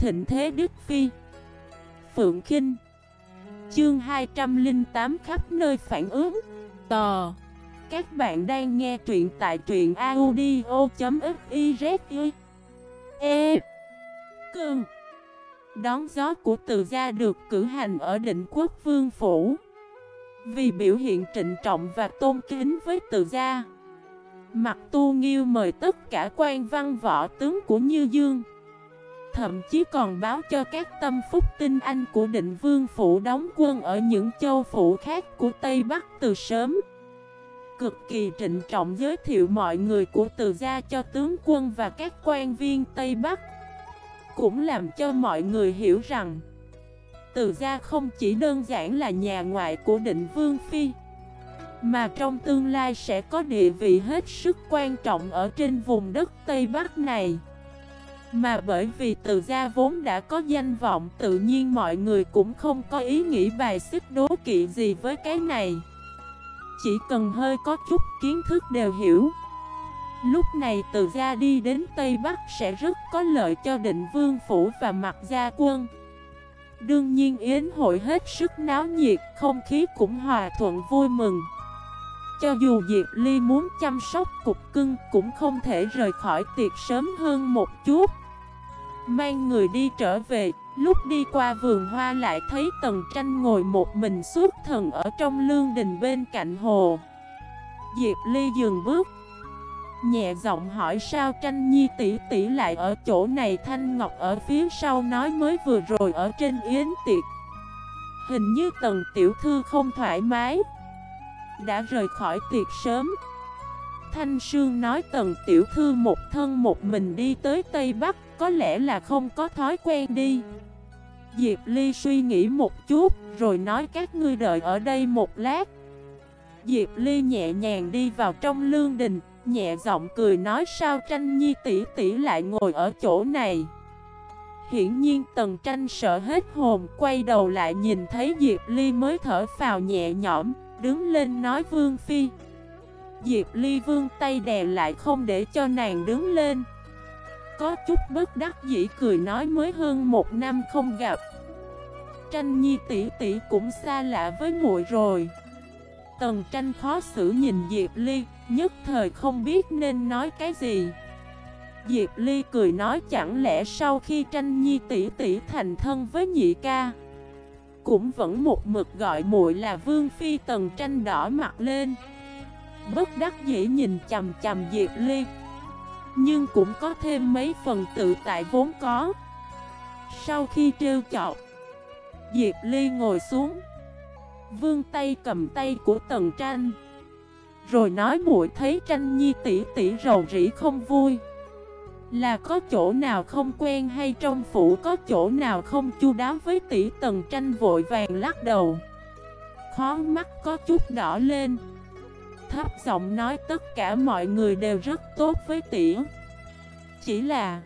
thịnh thế Đức Phi. Phượng Kinh. Chương 208 khắp nơi phản ứng. Tò. Các bạn đang nghe truyện tại truyện audio.fiz. Cương. Đón gió của Từ gia được cử hành ở Định Quốc Vương phủ. Vì biểu hiện trịnh trọng và tôn kính với Từ gia, Mặt Tu Nghiêu mời tất cả quan văn võ tướng của Như Dương, thậm chí còn báo cho các tâm phúc tinh anh của Định Vương phủ đóng quân ở những châu phủ khác của Tây Bắc từ sớm. Cực kỳ trịnh trọng giới thiệu mọi người của Từ gia cho tướng quân và các quan viên Tây Bắc. Cũng làm cho mọi người hiểu rằng Từ gia không chỉ đơn giản là nhà ngoại của Định Vương Phi, mà trong tương lai sẽ có địa vị hết sức quan trọng ở trên vùng đất Tây Bắc này. Mà bởi vì Từ gia vốn đã có danh vọng, tự nhiên mọi người cũng không có ý nghĩ bài xích đố kỵ gì với cái này. Chỉ cần hơi có chút kiến thức đều hiểu, lúc này Từ gia đi đến Tây Bắc sẽ rất có lợi cho Định Vương phủ và Mặt gia quân. Đương nhiên yến hội hết sức náo nhiệt, không khí cũng hòa thuận vui mừng. Cho dù Diệp Ly muốn chăm sóc cục cưng cũng không thể rời khỏi tiệc sớm hơn một chút. Mang người đi trở về, lúc đi qua vườn hoa lại thấy Tần Tranh ngồi một mình xuất thần ở trong lương đình bên cạnh hồ. Diệp Ly dừng bước, nhẹ giọng hỏi sao Tranh Nhi tỷ tỷ lại ở chỗ này. Thanh Ngọc ở phía sau nói mới vừa rồi ở trên yến tiệc, hình như Tần tiểu thư không thoải mái, đã rời khỏi tiệc sớm. Thanh Sương nói Tần tiểu thư một thân một mình đi tới Tây Bắc, có lẽ là không có thói quen đi. Diệp Ly suy nghĩ một chút, rồi nói các ngươi đợi ở đây một lát. Diệp Ly nhẹ nhàng đi vào trong lương đình, nhẹ giọng cười nói sao Tranh Nhi tỷ tỷ lại ngồi ở chỗ này. Hiển nhiên Tần Tranh sợ hết hồn, quay đầu lại nhìn thấy Diệp Ly mới thở phào nhẹ nhõm, đứng lên nói Vương Phi. Diệp Ly vươn tay đè lại không để cho nàng đứng lên, có chút bất đắc dĩ cười nói mới hơn một năm không gặp, Tranh Nhi tỷ tỷ cũng xa lạ với muội rồi. Tần Tranh khó xử nhìn Diệp Ly, nhất thời không biết nên nói cái gì. Diệp Ly cười nói chẳng lẽ sau khi Tranh Nhi tỷ tỷ thành thân với nhị ca, cũng vẫn một mực gọi muội là Vương Phi. Tần Tranh đỏ mặt lên, bất đắc dĩ nhìn chằm chằm Diệp Ly, nhưng cũng có thêm mấy phần tự tại vốn có. Sau khi trêu chọc, Diệp Ly ngồi xuống, vươn tay cầm tay của Tần Tranh, rồi nói muội thấy Tranh Nhi tỷ tỷ rầu rĩ không vui, là có chỗ nào không quen hay trong phủ có chỗ nào không chu đáo với tỷ. Tần Tranh vội vàng lắc đầu, khóe mắt có chút đỏ lên, thấp giọng nói tất cả mọi người đều rất tốt với tỷ, chỉ là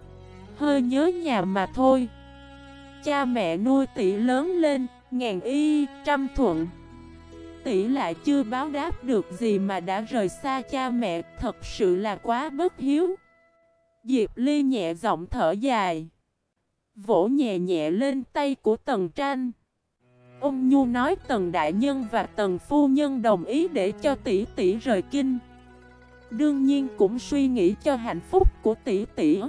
hơi nhớ nhà mà thôi. Cha mẹ nuôi tỷ lớn lên, ngàn y trăm thuận, tỷ lại chưa báo đáp được gì mà đã rời xa cha mẹ, thật sự là quá bất hiếu. Diệp Ly nhẹ giọng thở dài, vỗ nhẹ nhẹ lên tay của Tần Tranh. Ôn nhu nói Tần đại nhân và Tần phu nhân đồng ý để cho tỷ tỷ rời kinh, đương nhiên cũng suy nghĩ cho hạnh phúc của tỷ tỷ.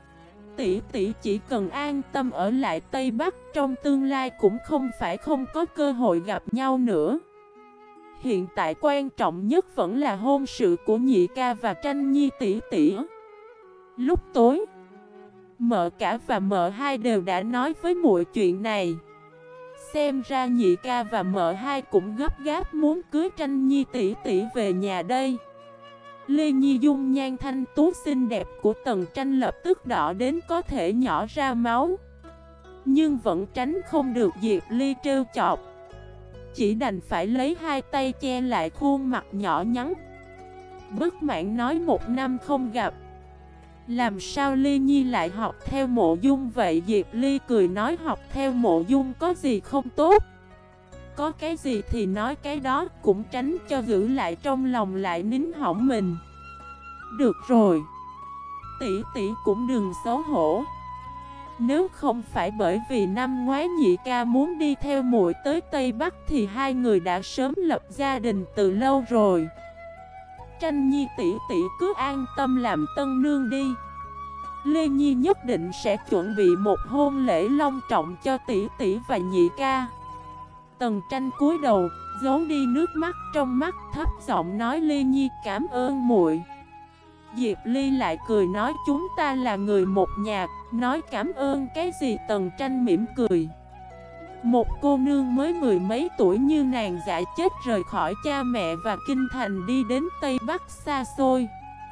Tỷ tỷ chỉ cần an tâm ở lại Tây Bắc, trong tương lai cũng không phải không có cơ hội gặp nhau nữa. Hiện tại quan trọng nhất vẫn là hôn sự của nhị ca và Tranh Nhi tỷ tỷ. Lúc tối, mợ cả và mợ hai đều đã nói với muội chuyện này. Xem ra nhị ca và mợ hai cũng gấp gáp muốn cưới Tranh Nhi tỷ tỷ về nhà đây. Lê Nhi dung nhan thanh tú xinh đẹp của Tần Tranh lập tức đỏ đến có thể nhỏ ra máu, nhưng vẫn tránh không được Diệp Ly trêu chọc, chỉ đành phải lấy hai tay che lại khuôn mặt nhỏ nhắn, bất mãn nói một năm không gặp, làm sao Ly Nhi lại học theo Mộ Dung vậy? Diệp Ly cười nói học theo Mộ Dung có gì không tốt, có cái gì thì nói cái đó, cũng tránh cho giữ lại trong lòng lại nín hỏng mình. Được rồi, tỷ tỷ cũng đừng xấu hổ. Nếu không phải bởi vì năm ngoái nhị ca muốn đi theo muội tới Tây Bắc thì hai người đã sớm lập gia đình từ lâu rồi. Tranh Nhi tỷ tỷ cứ an tâm làm tân nương đi. Lê Nhi nhất định sẽ chuẩn bị một hôn lễ long trọng cho tỷ tỷ và nhị ca. Tần Tranh cúi đầu, giấu đi nước mắt trong mắt, thấp giọng nói Lê Nhi cảm ơn muội. Diệp Ly lại cười nói chúng ta là người một nhà, nói cảm ơn cái gì. Tần Tranh mỉm cười. Một cô nương mới mười mấy tuổi như nàng dã chết rời khỏi cha mẹ và kinh thành đi đến Tây Bắc xa xôi,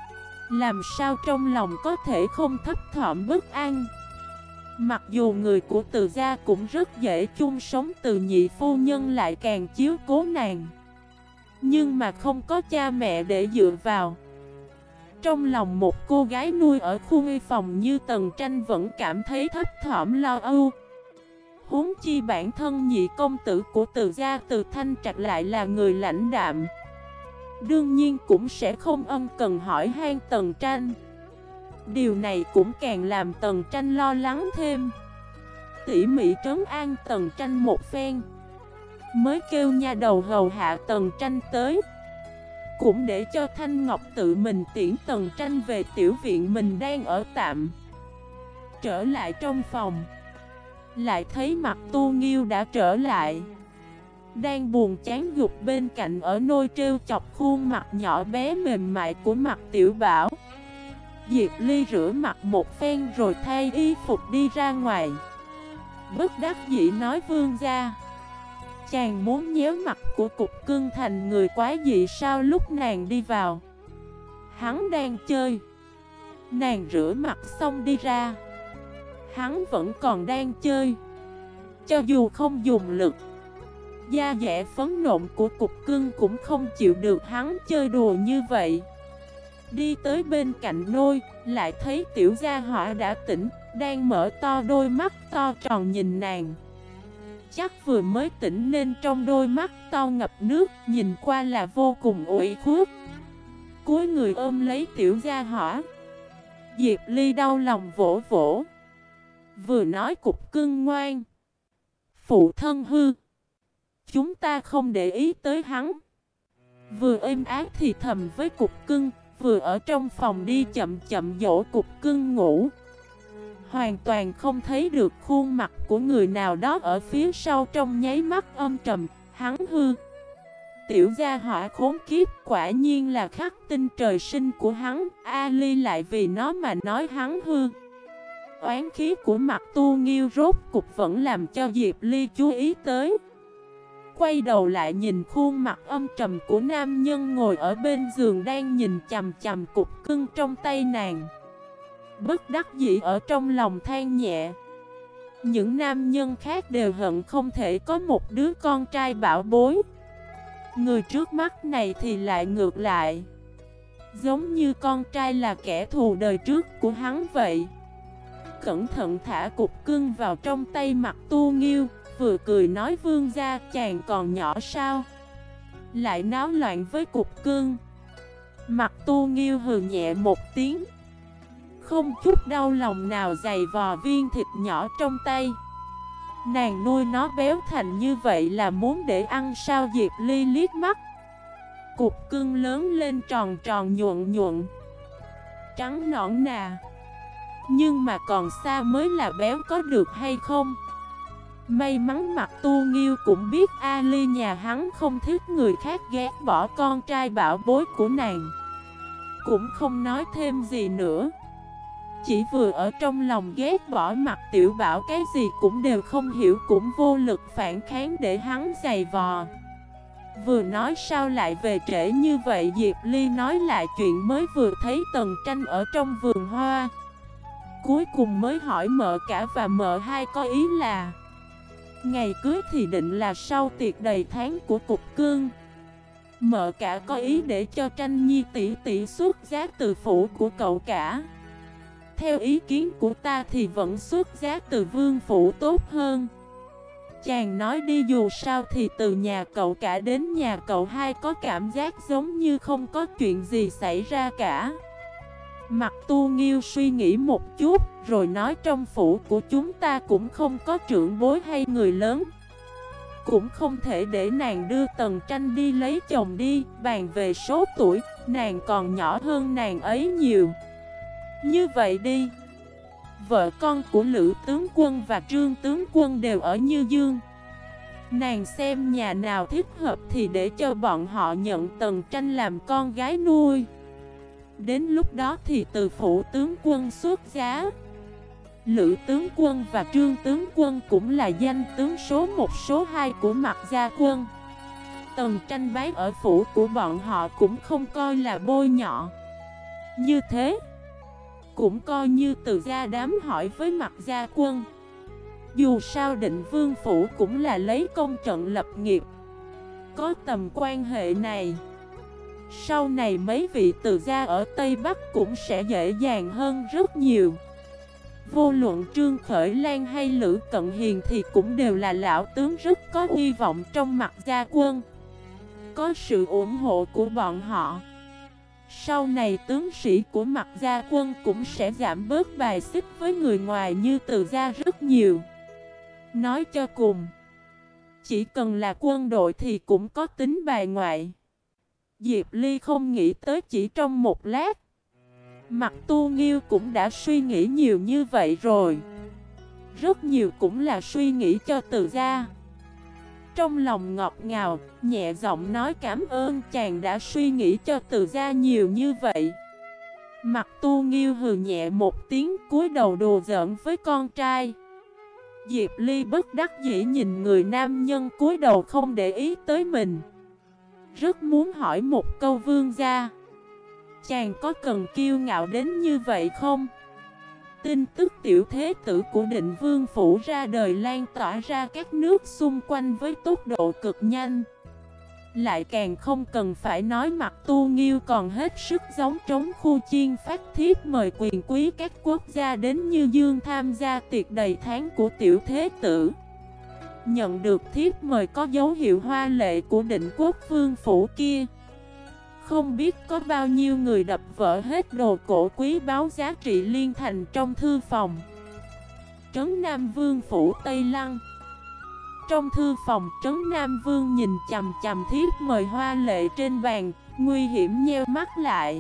làm sao trong lòng có thể không thấp thỏm bất an. Mặc dù người của Từ gia cũng rất dễ chung sống, Từ nhị phu nhân lại càng chiếu cố nàng, nhưng mà không có cha mẹ để dựa vào. Trong lòng một cô gái nuôi ở khu nguy phòng như Tần Tranh vẫn cảm thấy thấp thỏm lo âu. Huống chi bản thân nhị công tử của Từ gia Từ Thanh Trạch lại là người lãnh đạm, đương nhiên cũng sẽ không ân cần hỏi han Tần Tranh. Điều này cũng càng làm Tần Tranh lo lắng thêm. Tỉ mỉ trấn an Tần Tranh một phen, mới kêu nha đầu hầu hạ Tần Tranh tới, cũng để cho Thanh Ngọc tự mình tiễn Tần Tranh về tiểu viện mình đang ở tạm. Trở lại trong phòng, lại thấy mặt Tu Nghiêu đã trở lại, đang buồn chán gục bên cạnh ở nôi trêu chọc khuôn mặt nhỏ bé mềm mại của mặt Tiểu Bảo. Diệp Ly rửa mặt một phen rồi thay y phục đi ra ngoài. Bất đắc dĩ nói vương gia, chàng muốn nhéo mặt của Cục Cưng thành người quái dị sao? Lúc nàng đi vào, hắn đang chơi. Nàng rửa mặt xong đi ra, hắn vẫn còn đang chơi. Cho dù không dùng lực, da dẻ phấn nộn của Cục Cưng cũng không chịu được hắn chơi đùa như vậy. Đi tới bên cạnh nôi, lại thấy tiểu gia hỏa đã tỉnh, đang mở to đôi mắt to tròn nhìn nàng. Chắc vừa mới tỉnh nên trong đôi mắt to ngập nước, nhìn qua là vô cùng ủy khuất. Cúi người ôm lấy tiểu gia hỏa. Diệp Ly đau lòng vỗ vỗ, vừa nói Cục Cưng ngoan, phụ thân hư, chúng ta không để ý tới hắn. Vừa êm ái thì thầm với Cục Cưng, vừa ở trong phòng đi chậm chậm dỗ Cục Cưng ngủ. Hoàn toàn không thấy được khuôn mặt của người nào đó ở phía sau. Trong nháy mắt âm trầm, hắn hư. Tiểu gia hỏa khốn kiếp, quả nhiên là khắc tinh trời sinh của hắn. Ali lại vì nó mà nói hắn hư. Oán khí của mặt Tu Nghiêu rốt cục vẫn làm cho Diệp Ly chú ý tới. Quay đầu lại nhìn khuôn mặt âm trầm của nam nhân ngồi ở bên giường đang nhìn chằm chằm Cục Cưng trong tay nàng. Bất đắc dĩ ở trong lòng than nhẹ. Những nam nhân khác đều hận không thể có một đứa con trai bảo bối. Người trước mắt này thì lại ngược lại, giống như con trai là kẻ thù đời trước của hắn vậy. Cẩn thận thả Cục Cưng vào trong tay mặt Tu Nghiêu, vừa cười nói vương gia chàng còn nhỏ sao, lại náo loạn với Cục Cưng. Mặt Tu Nghiêu hừ nhẹ một tiếng, không chút đau lòng nào giày vò viên thịt nhỏ trong tay. Nàng nuôi nó béo thành như vậy là muốn để ăn sao? Diệp Ly liếc mắt. Cục Cưng lớn lên tròn tròn nhuận nhuận, trắng nõn nà, nhưng mà còn xa mới là béo có được hay không? May mắn mặt Tu Nghiêu cũng biết Ali nhà hắn không thích người khác ghét bỏ con trai bảo bối của nàng, cũng không nói thêm gì nữa. Chỉ vừa ở trong lòng ghét bỏ mặt Tiểu Bảo, cái gì cũng đều không hiểu, cũng vô lực phản kháng để hắn giày vò. Vừa nói sao lại về trễ như vậy? Diệp Ly nói lại chuyện mới vừa thấy Tần Tranh ở trong vườn hoa. Cuối cùng mới hỏi mợ cả và mợ hai có ý là ngày cưới thì định là sau tiệc đầy tháng của Cục Cưng. Mợ cả có ý để cho Tranh Nhi tỷ tỷ xuất giá từ phủ của cậu cả. Theo ý kiến của ta thì vẫn xuất giá từ vương phủ tốt hơn. Chàng nói đi, dù sao thì từ nhà cậu cả đến nhà cậu hai có cảm giác giống như không có chuyện gì xảy ra cả. Mặt Tu Nghiêu suy nghĩ một chút, rồi nói trong phủ của chúng ta cũng không có trưởng bối hay người lớn. Cũng không thể để nàng đưa Tần Tranh đi lấy chồng đi, bàn về số tuổi, nàng còn nhỏ hơn nàng ấy nhiều. Như vậy đi, vợ con của Lữ tướng quân và Trương tướng quân đều ở Như Dương. Nàng xem nhà nào thích hợp thì để cho bọn họ nhận Tần Tranh làm con gái nuôi. Đến lúc đó thì từ phủ tướng quân xuất giá. Lữ tướng quân và Trương tướng quân cũng là danh tướng số 1 số 2 của Mạc Gia quân. Tần Tranh bái ở phủ của bọn họ cũng không coi là bôi nhọ. Như thế cũng coi như từ gia đám hỏi với Mạc Gia quân. Dù sao Định Vương phủ cũng là lấy công trận lập nghiệp. Có tầm quan hệ này, sau này mấy vị từ gia ở Tây Bắc cũng sẽ dễ dàng hơn rất nhiều. Vô luận Trương Khởi Lan hay Lữ Cận Hiền thì cũng đều là lão tướng rất có hy vọng trong Mạc Gia quân. Có sự ủng hộ của bọn họ, sau này tướng sĩ của Mạc Gia quân cũng sẽ giảm bớt bài xích với người ngoài như từ gia rất nhiều. Nói cho cùng, chỉ cần là quân đội thì cũng có tính bài ngoại. Diệp Ly không nghĩ tới chỉ trong một lát. Mặt Tu Nghiêu cũng đã suy nghĩ nhiều như vậy rồi. Rất nhiều cũng là suy nghĩ cho từ gia. Trong lòng ngọt ngào, nhẹ giọng nói cảm ơn chàng đã suy nghĩ cho từ gia nhiều như vậy. Mặt Tu Nghiêu hừ nhẹ một tiếng, cúi đầu đùa giỡn với con trai. Diệp Ly bất đắc dĩ nhìn người nam nhân cúi đầu không để ý tới mình. Rất muốn hỏi một câu vương gia, chàng có cần kiêu ngạo đến như vậy không? Tin tức tiểu thế tử của Định Vương phủ ra đời lan tỏa ra các nước xung quanh với tốc độ cực nhanh. Lại càng không cần phải nói Mặt Tu Nghiêu còn hết sức giống trống khu chiên phát thiếp mời quyền quý các quốc gia đến Như Dương tham gia tiệc đầy tháng của tiểu thế tử. Nhận được thiếp mời có dấu hiệu hoa lệ của Định Quốc Vương phủ kia. Không biết có bao nhiêu người đập vỡ hết đồ cổ quý báu giá trị liên thành trong thư phòng. Trấn Nam Vương phủ Tây Lăng. Trong thư phòng, Trấn Nam Vương nhìn chằm chằm thiếp mời hoa lệ trên bàn, nguy hiểm nheo mắt lại.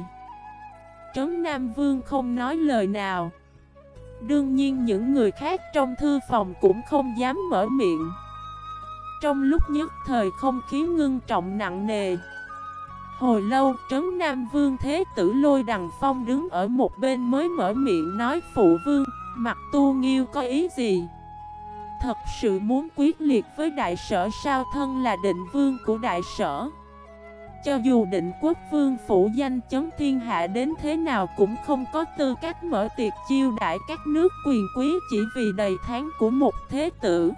Trấn Nam Vương không nói lời nào. Đương nhiên những người khác trong thư phòng cũng không dám mở miệng. Trong lúc nhất thời không khí ngưng trọng nặng nề. Hồi lâu, Trấn Nam Vương Thế Tử Lôi Đằng Phong đứng ở một bên mới mở miệng nói phụ vương, Mặt Tu Nghiêu có ý gì? Thật sự muốn quyết liệt với đại sở sao? Thân là định vương của đại sở, cho dù Định Quốc Vương phủ danh chấn thiên hạ đến thế nào cũng không có tư cách mở tiệc chiêu đãi các nước quyền quý chỉ vì đầy tháng của một thế tử.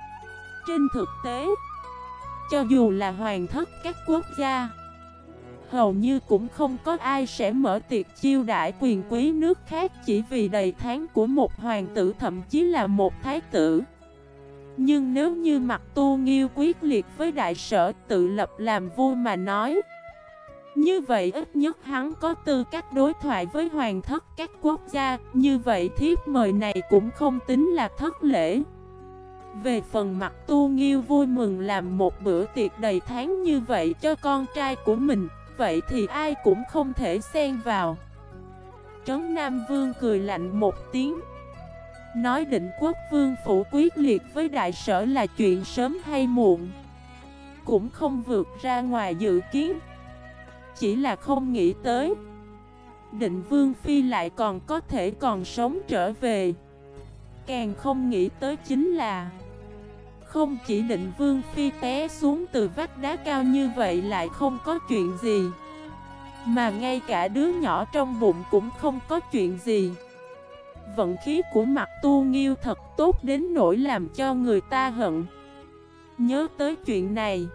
Trên thực tế, cho dù là hoàng thất các quốc gia, hầu như cũng không có ai sẽ mở tiệc chiêu đãi quyền quý nước khác chỉ vì đầy tháng của một hoàng tử, thậm chí là một thái tử. Nhưng nếu như Mặt Tu Nghiêu quyết liệt với đại sở tự lập làm vua mà nói, như vậy ít nhất hắn có tư cách đối thoại với hoàng thất các quốc gia. Như vậy thiếp mời này cũng không tính là thất lễ. Về phần Mặt Tu Nghiêu vui mừng làm một bữa tiệc đầy tháng như vậy cho con trai của mình, vậy thì ai cũng không thể xen vào. Trấn Nam Vương cười lạnh một tiếng, nói Định Quốc Vương phủ quyết liệt với đại sở là chuyện sớm hay muộn, cũng không vượt ra ngoài dự kiến. Chỉ là không nghĩ tới Định Vương Phi lại còn có thể còn sống trở về. Càng không nghĩ tới chính là không chỉ Định Vương Phi té xuống từ vách đá cao như vậy lại không có chuyện gì, mà ngay cả đứa nhỏ trong bụng cũng không có chuyện gì. Vận khí của Mặt Tu Nghiêu thật tốt đến nỗi làm cho người ta hận. Nhớ tới chuyện này,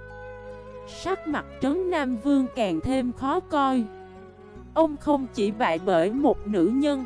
sắc mặt Trấn Nam Vương càng thêm khó coi. Ông không chỉ bại bởi một nữ nhân,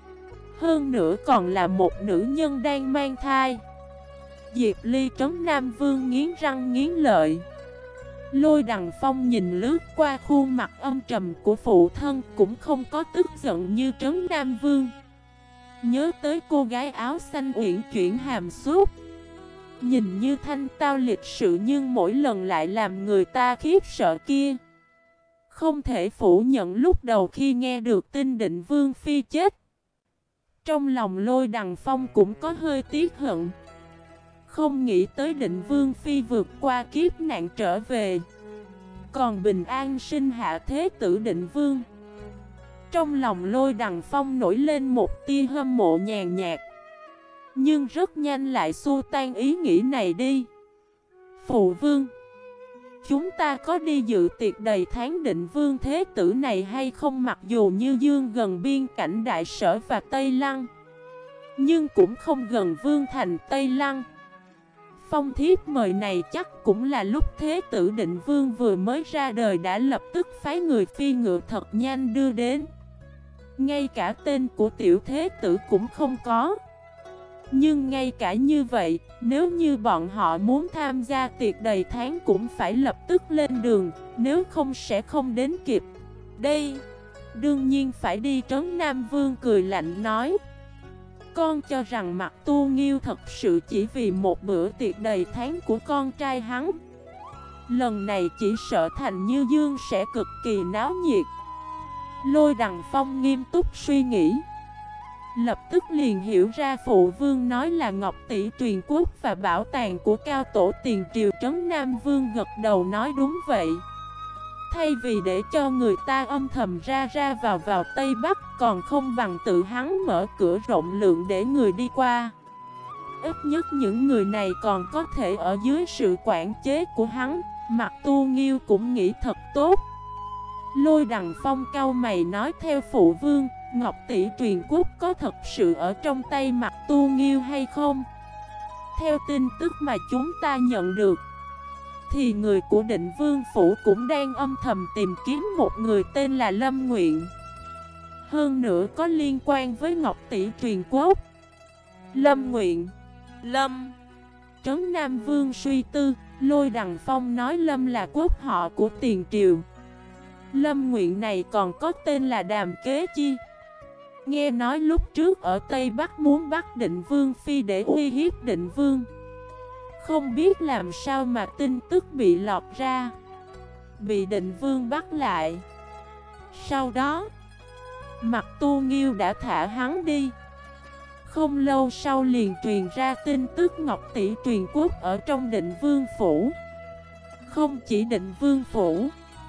hơn nữa còn là một nữ nhân đang mang thai. Diệp Ly Trấn Nam Vương nghiến răng nghiến lợi. Lôi Đằng Phong nhìn lướt qua khuôn mặt âm trầm của phụ thân, cũng không có tức giận như Trấn Nam Vương. Nhớ tới cô gái áo xanh uyển chuyển hàm xúc, nhìn như thanh tao lịch sự nhưng mỗi lần lại làm người ta khiếp sợ kia. Không thể phủ nhận lúc đầu khi nghe được tin Định Vương Phi chết, trong lòng Lôi Đằng Phong cũng có hơi tiếc hận. Không nghĩ tới Định Vương Phi vượt qua kiếp nạn trở về, còn bình an sinh hạ thế tử Định Vương. Trong lòng Lôi Đằng Phong nổi lên một tia hâm mộ nhàn nhạt, nhưng rất nhanh lại xua tan ý nghĩ này đi. Phụ vương, chúng ta có đi dự tiệc đầy tháng Định Vương thế tử này hay không? Mặc dù Như Dương gần biên cảnh Đại Sở và Tây Lăng, nhưng cũng không gần Vương thành Tây Lăng. Phong thiếp mời này chắc cũng là lúc thế tử Định Vương vừa mới ra đời đã lập tức phái người phi ngựa thật nhanh đưa đến. Ngay cả tên của tiểu thế tử cũng không có. Nhưng ngay cả như vậy, nếu như bọn họ muốn tham gia tiệc đầy tháng cũng phải lập tức lên đường, nếu không sẽ không đến kịp. Đây, đương nhiên phải đi. Trấn Nam Vương cười lạnh nói. Con cho rằng Mặc Tu Nghiêu thật sự chỉ vì một bữa tiệc đầy tháng của con trai hắn. Lần này chỉ sợ thành Như Dương sẽ cực kỳ náo nhiệt. Lôi Đằng Phong nghiêm túc suy nghĩ, lập tức liền hiểu ra phụ vương nói là Ngọc Tỷ truyền quốc và bảo tàng của cao tổ tiền triều. Trấn Nam Vương gật đầu nói đúng vậy. Thay vì để cho người ta âm thầm ra vào Tây Bắc, còn không bằng tự hắn mở cửa rộng lượng để người đi qua. Ít nhất những người này còn có thể ở dưới sự quản chế của hắn. Mặc Tu Nghiêu cũng nghĩ thật tốt. Lôi Đằng Phong cau mày nói theo phụ vương, Ngọc Tỷ truyền quốc có thật sự ở trong tay Mặc Tu Nghiêu hay không? Theo tin tức mà chúng ta nhận được, thì người của Định Vương Phủ cũng đang âm thầm tìm kiếm một người tên là Lâm Nguyện. Hơn nữa có liên quan với Ngọc Tỷ truyền quốc. Lâm Nguyện, Lâm. Trấn Nam Vương suy tư. Lôi Đằng Phong nói Lâm là quốc họ của tiền triều. Lâm Nguyện này còn có tên là Đàm Kế Chi. Nghe nói lúc trước ở Tây Bắc muốn bắt Định Vương Phi để uy hiếp Định Vương. Không biết làm sao mà tin tức bị lọt ra, bị Định Vương bắt lại. Sau đó Mặc Tu Nghiêu đã thả hắn đi. Không lâu sau liền truyền ra tin tức Ngọc Tỷ truyền quốc ở trong Định Vương Phủ. Không chỉ Định Vương Phủ,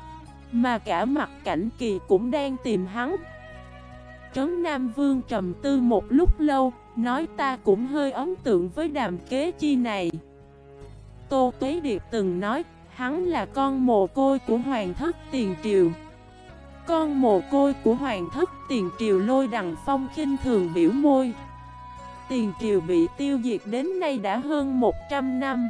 mà cả Mặc Cảnh Kỳ cũng đang tìm hắn. Trấn Nam Vương trầm tư một lúc lâu, nói ta cũng hơi ấn tượng với Đàm Kế Chi này. Tô Tuế Điệp từng nói, hắn là con mồ côi của Hoàng thất tiền triều. Con mồ côi của Hoàng thất tiền triều? Lôi Đằng Phong khinh thường biểu môi. Tiền triều bị tiêu diệt đến nay đã hơn 100 năm.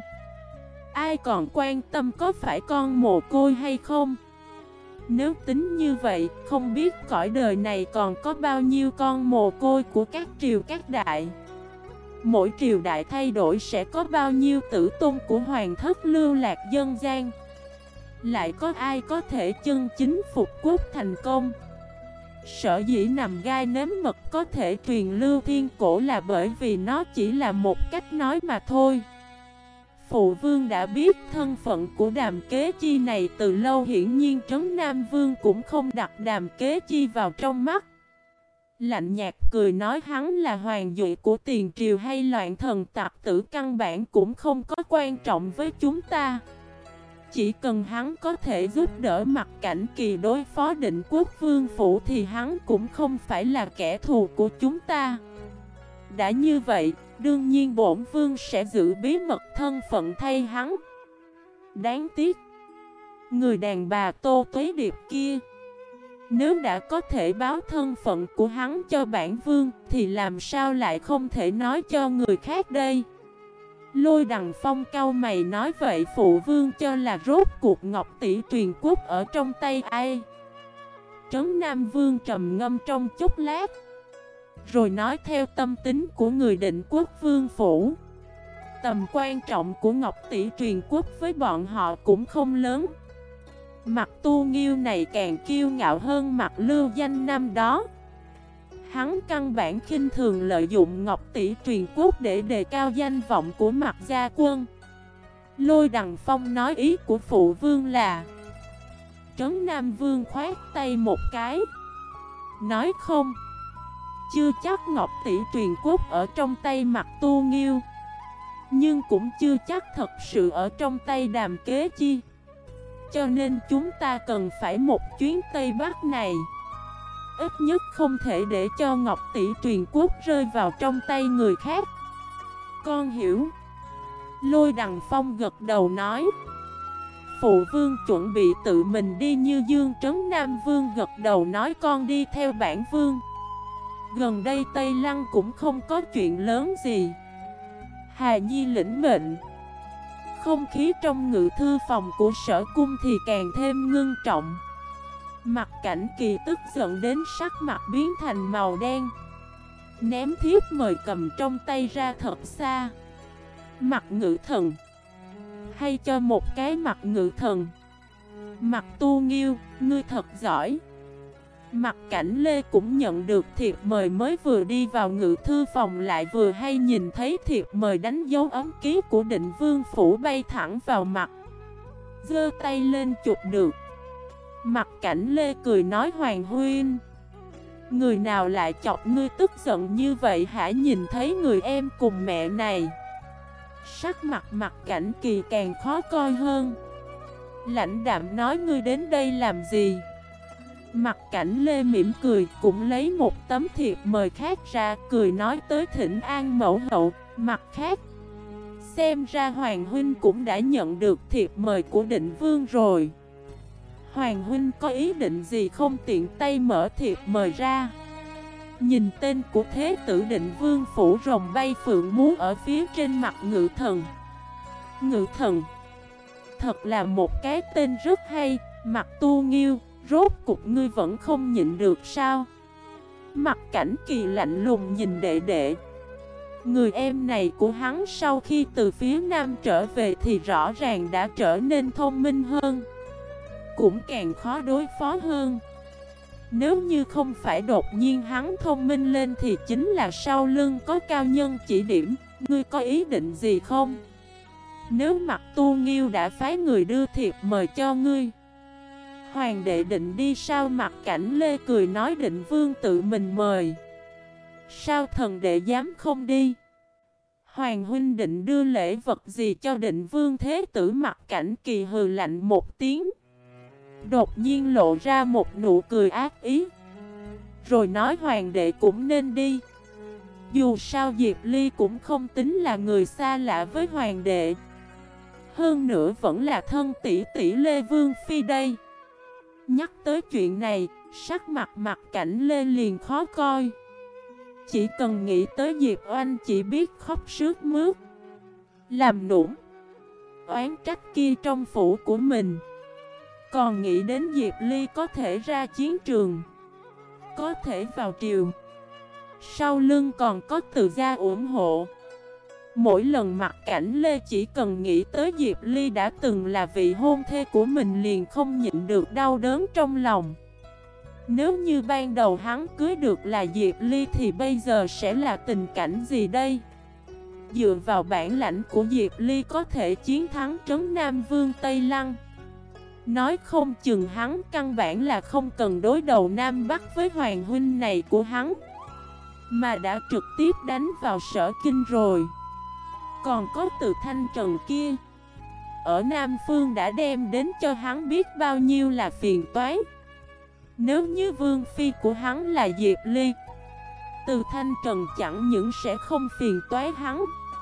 Ai còn quan tâm có phải con mồ côi hay không? Nếu tính như vậy, không biết cõi đời này còn có bao nhiêu con mồ côi của các triều các đại. Mỗi triều đại thay đổi sẽ có bao nhiêu tử tôn của hoàng thất lưu lạc dân gian. Lại có ai có thể chân chính phục quốc thành công? Sở dĩ nằm gai nếm mật có thể truyền lưu thiên cổ là bởi vì nó chỉ là một cách nói mà thôi. Phụ vương đã biết thân phận của Đàm Kế Chi này từ lâu. Hiển nhiên Trấn Nam Vương cũng không đặt Đàm Kế Chi vào trong mắt. Lạnh nhạt cười nói hắn là hoàng duệ của tiền triều hay loạn thần tặc tử căn bản cũng không có quan trọng với chúng ta. Chỉ cần hắn có thể giúp đỡ Mặc Cảnh Kỳ đối phó Định Quốc Vương Phủ thì hắn cũng không phải là kẻ thù của chúng ta. Đã như vậy, đương nhiên bổn vương sẽ giữ bí mật thân phận thay hắn. Đáng tiếc, người đàn bà Tô Tuế Điệp kia, nếu đã có thể báo thân phận của hắn cho bản vương, thì làm sao lại không thể nói cho người khác đây? Lôi Đằng Phong cau mày nói vậy phụ vương cho là rốt cuộc Ngọc Tỷ truyền quốc ở trong tay ai? Trấn Nam Vương trầm ngâm trong chốc lát, rồi nói theo tâm tính của người Định Quốc Vương Phủ, tầm quan trọng của Ngọc Tỷ truyền quốc với bọn họ cũng không lớn. Mặt Tu Nghiêu này càng kiêu ngạo hơn mặt Lưu Danh năm đó. Hắn căn bản khinh thường lợi dụng Ngọc Tỷ truyền quốc để đề cao danh vọng của Mặt gia quân. Lôi Đằng Phong nói ý của phụ vương là Trấn Nam Vương khoát tay một cái, nói không, chưa chắc Ngọc Tỷ truyền quốc ở trong tay Mặt Tu Nghiêu, nhưng cũng chưa chắc thật sự ở trong tay Đàm Kế Chi. Cho nên chúng ta cần phải một chuyến Tây Bắc này. Ít nhất không thể để cho Ngọc Tỷ truyền quốc rơi vào trong tay người khác. Con hiểu. Lôi Đằng Phong gật đầu nói. Phụ vương chuẩn bị tự mình đi như Dương. Trấn Nam Vương gật đầu nói con đi theo bản vương. Gần đây Tây Lăng cũng không có chuyện lớn gì. Hà Nhi lĩnh mệnh. Không khí trong ngự thư phòng của Sở Cung thì càng thêm ngưng trọng. Mặt Cảnh Kỳ tức giận đến sắc mặt biến thành màu đen, ném thiếp mời cầm trong tay ra thật xa. Mặt Ngự Thần, hay cho một cái Mặt Ngự Thần. Mặt Tu Nghiêu, ngươi thật giỏi. Mặt Cảnh Lê cũng nhận được thiệp mời, mới vừa đi vào ngự thư phòng lại vừa hay nhìn thấy thiệp mời đánh dấu ấn ký của Định Vương phủ bay thẳng vào mặt. Giơ tay lên chụp được. Mặt Cảnh Lê cười nói Hoàng huynh, người nào lại chọc ngươi tức giận như vậy hả? Nhìn thấy người em cùng mẹ này, sắc mặt Mặt Cảnh Kỳ càng khó coi hơn. Lãnh đạm nói ngươi đến đây làm gì? Mặt Cảnh Lê mỉm cười, cũng lấy một tấm thiệp mời khác ra, cười nói tới thỉnh an mẫu hậu. Mặt khác, xem ra Hoàng huynh cũng đã nhận được thiệp mời của Định Vương rồi. Hoàng huynh có ý định gì không? Tiện tay mở thiệp mời ra, nhìn tên của Thế tử Định Vương phủ rồng bay phượng múa ở phía trên mặt Ngự Thần. Ngự Thần, thật là một cái tên rất hay. Mặt Tu Nghiêu, rốt cục ngươi vẫn không nhịn được sao? Mặt Cảnh Kỳ lạnh lùng nhìn đệ đệ. Người em này của hắn sau khi từ phía nam trở về thì rõ ràng đã trở nên thông minh hơn, cũng càng khó đối phó hơn. Nếu như không phải đột nhiên hắn thông minh lên thì chính là sau lưng có cao nhân chỉ điểm. Ngươi có ý định gì không? Nếu Mặt Tu Nghiêu đã phái người đưa thiệp mời cho ngươi, hoàng đệ định đi sao? Mặt Cảnh Lê cười nói Định Vương tự mình mời, sao thần đệ dám không đi? Hoàng huynh định đưa lễ vật gì cho Định Vương thế tử? Mặt Cảnh Kỳ hừ lạnh một tiếng, đột nhiên lộ ra một nụ cười ác ý, rồi nói hoàng đệ cũng nên đi. Dù sao Diệp Ly cũng không tính là người xa lạ với hoàng đệ, hơn nữa vẫn là thân tỷ tỷ Lê Vương Phi đây. Nhắc tới chuyện này, sắc mặt Mặt Cảnh Lê liền khó coi. Chỉ cần nghĩ tới Diệp Oanh chỉ biết khóc sướt mướt, làm nũng oán trách kia trong phủ của mình, còn nghĩ đến Diệp Ly có thể ra chiến trường, có thể vào triều, sau lưng còn có Từ gia ủng hộ. Mỗi lần Mặt Cảnh Lê chỉ cần nghĩ tới Diệp Ly đã từng là vị hôn thê của mình liền không nhịn được đau đớn trong lòng. Nếu như ban đầu hắn cưới được là Diệp Ly thì bây giờ sẽ là tình cảnh gì đây? Dựa vào bản lãnh của Diệp Ly có thể chiến thắng Trấn Nam Vương Tây Lăng. Nói không chừng hắn căn bản là không cần đối đầu Nam Bắc với hoàng huynh này của hắn, mà đã trực tiếp đánh vào Sở Kinh rồi. Còn có Từ Thanh Trần kia, ở Nam Phương đã đem đến cho hắn biết bao nhiêu là phiền toái. Nếu như vương phi của hắn là Diệp Ly, Từ Thanh Trần chẳng những sẽ không phiền toái hắn,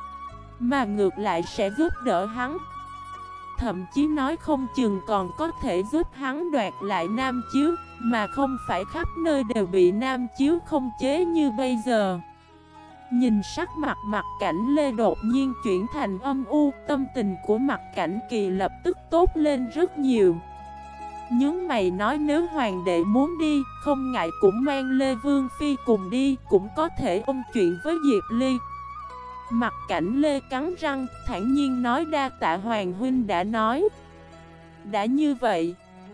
mà ngược lại sẽ giúp đỡ hắn. Thậm chí nói không chừng còn có thể giúp hắn đoạt lại Nam Chiếu, mà không phải khắp nơi đều bị Nam Chiếu không chế như bây giờ. Nhìn sắc mặt Mặt Cảnh Lê đột nhiên chuyển thành âm u, tâm tình của Mặt Cảnh Kỳ lập tức tốt lên rất nhiều. Nhướng mày nói nếu hoàng đệ muốn đi, không ngại cũng mang Lê Vương Phi cùng đi, cũng có thể ôn chuyện với Diệp Ly. Mặt Cảnh Lê cắn răng, thản nhiên nói đa tạ hoàng huynh đã nói. Đã như vậy,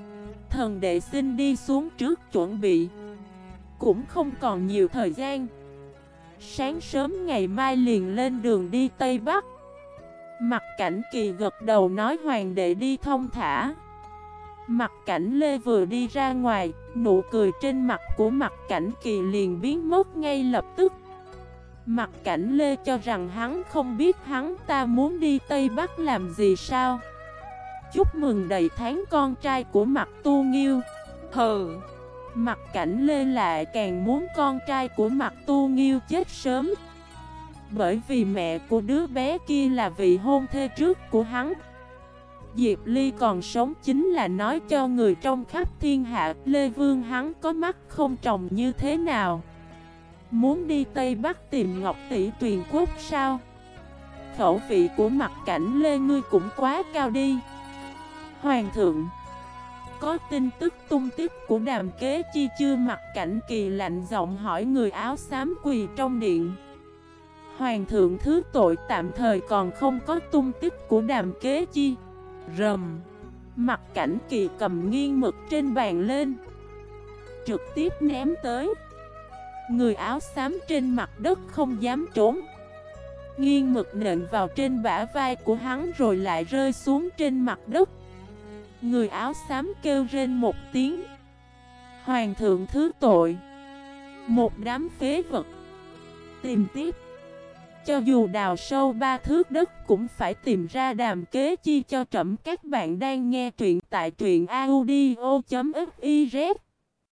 Thần đệ xin đi xuống trước chuẩn bị. Cũng không còn nhiều thời gian. Sáng sớm ngày mai liền lên đường đi Tây Bắc. Mặt Cảnh Kỳ gật đầu nói hoàng đệ đi thông thả. Mặt Cảnh Lê vừa đi ra ngoài, nụ cười trên mặt của Mặt Cảnh Kỳ liền biến mất ngay lập tức. Mặt Cảnh Lê cho rằng hắn không biết hắn ta muốn đi Tây Bắc làm gì sao. Chúc mừng đầy tháng con trai của Mặt Tu Nghiêu. Hừ. Mặt Cảnh Lê lại càng muốn con trai của Mặt Tu Nghiêu chết sớm. Bởi vì mẹ của đứa bé kia là vị hôn thê trước của hắn. Diệp Ly còn sống chính là nói cho người trong khắp thiên hạ Lê Vương hắn có mắt không tròng như thế nào. Muốn đi Tây Bắc tìm Ngọc Tỷ Tuyền Quốc sao? Khẩu vị của Mặt Cảnh Lê ngươi cũng quá cao đi. Hoàng thượng, có tin tức tung tích của Đàm Kế Chi chưa? Mặt Cảnh Kỳ lạnh giọng hỏi người áo xám quỳ trong điện. Hoàng thượng thứ tội, tạm thời còn không có tung tích của Đàm Kế Chi. Rầm. Mặt Cảnh Kỳ cầm nghiêng mực trên bàn lên, trực tiếp ném tới. Người áo xám trên mặt đất không dám trốn. Nghiêng mực nện vào trên bả vai của hắn rồi lại rơi xuống trên mặt đất. Người áo xám kêu rên một tiếng. Hoàng thượng thứ tội. Một đám phế vật. Tìm tiếp. Cho dù đào sâu 3 thước đất cũng phải tìm ra Đàm Kế Chi cho trẫm. Các bạn đang nghe truyện tại truyện audio.fiz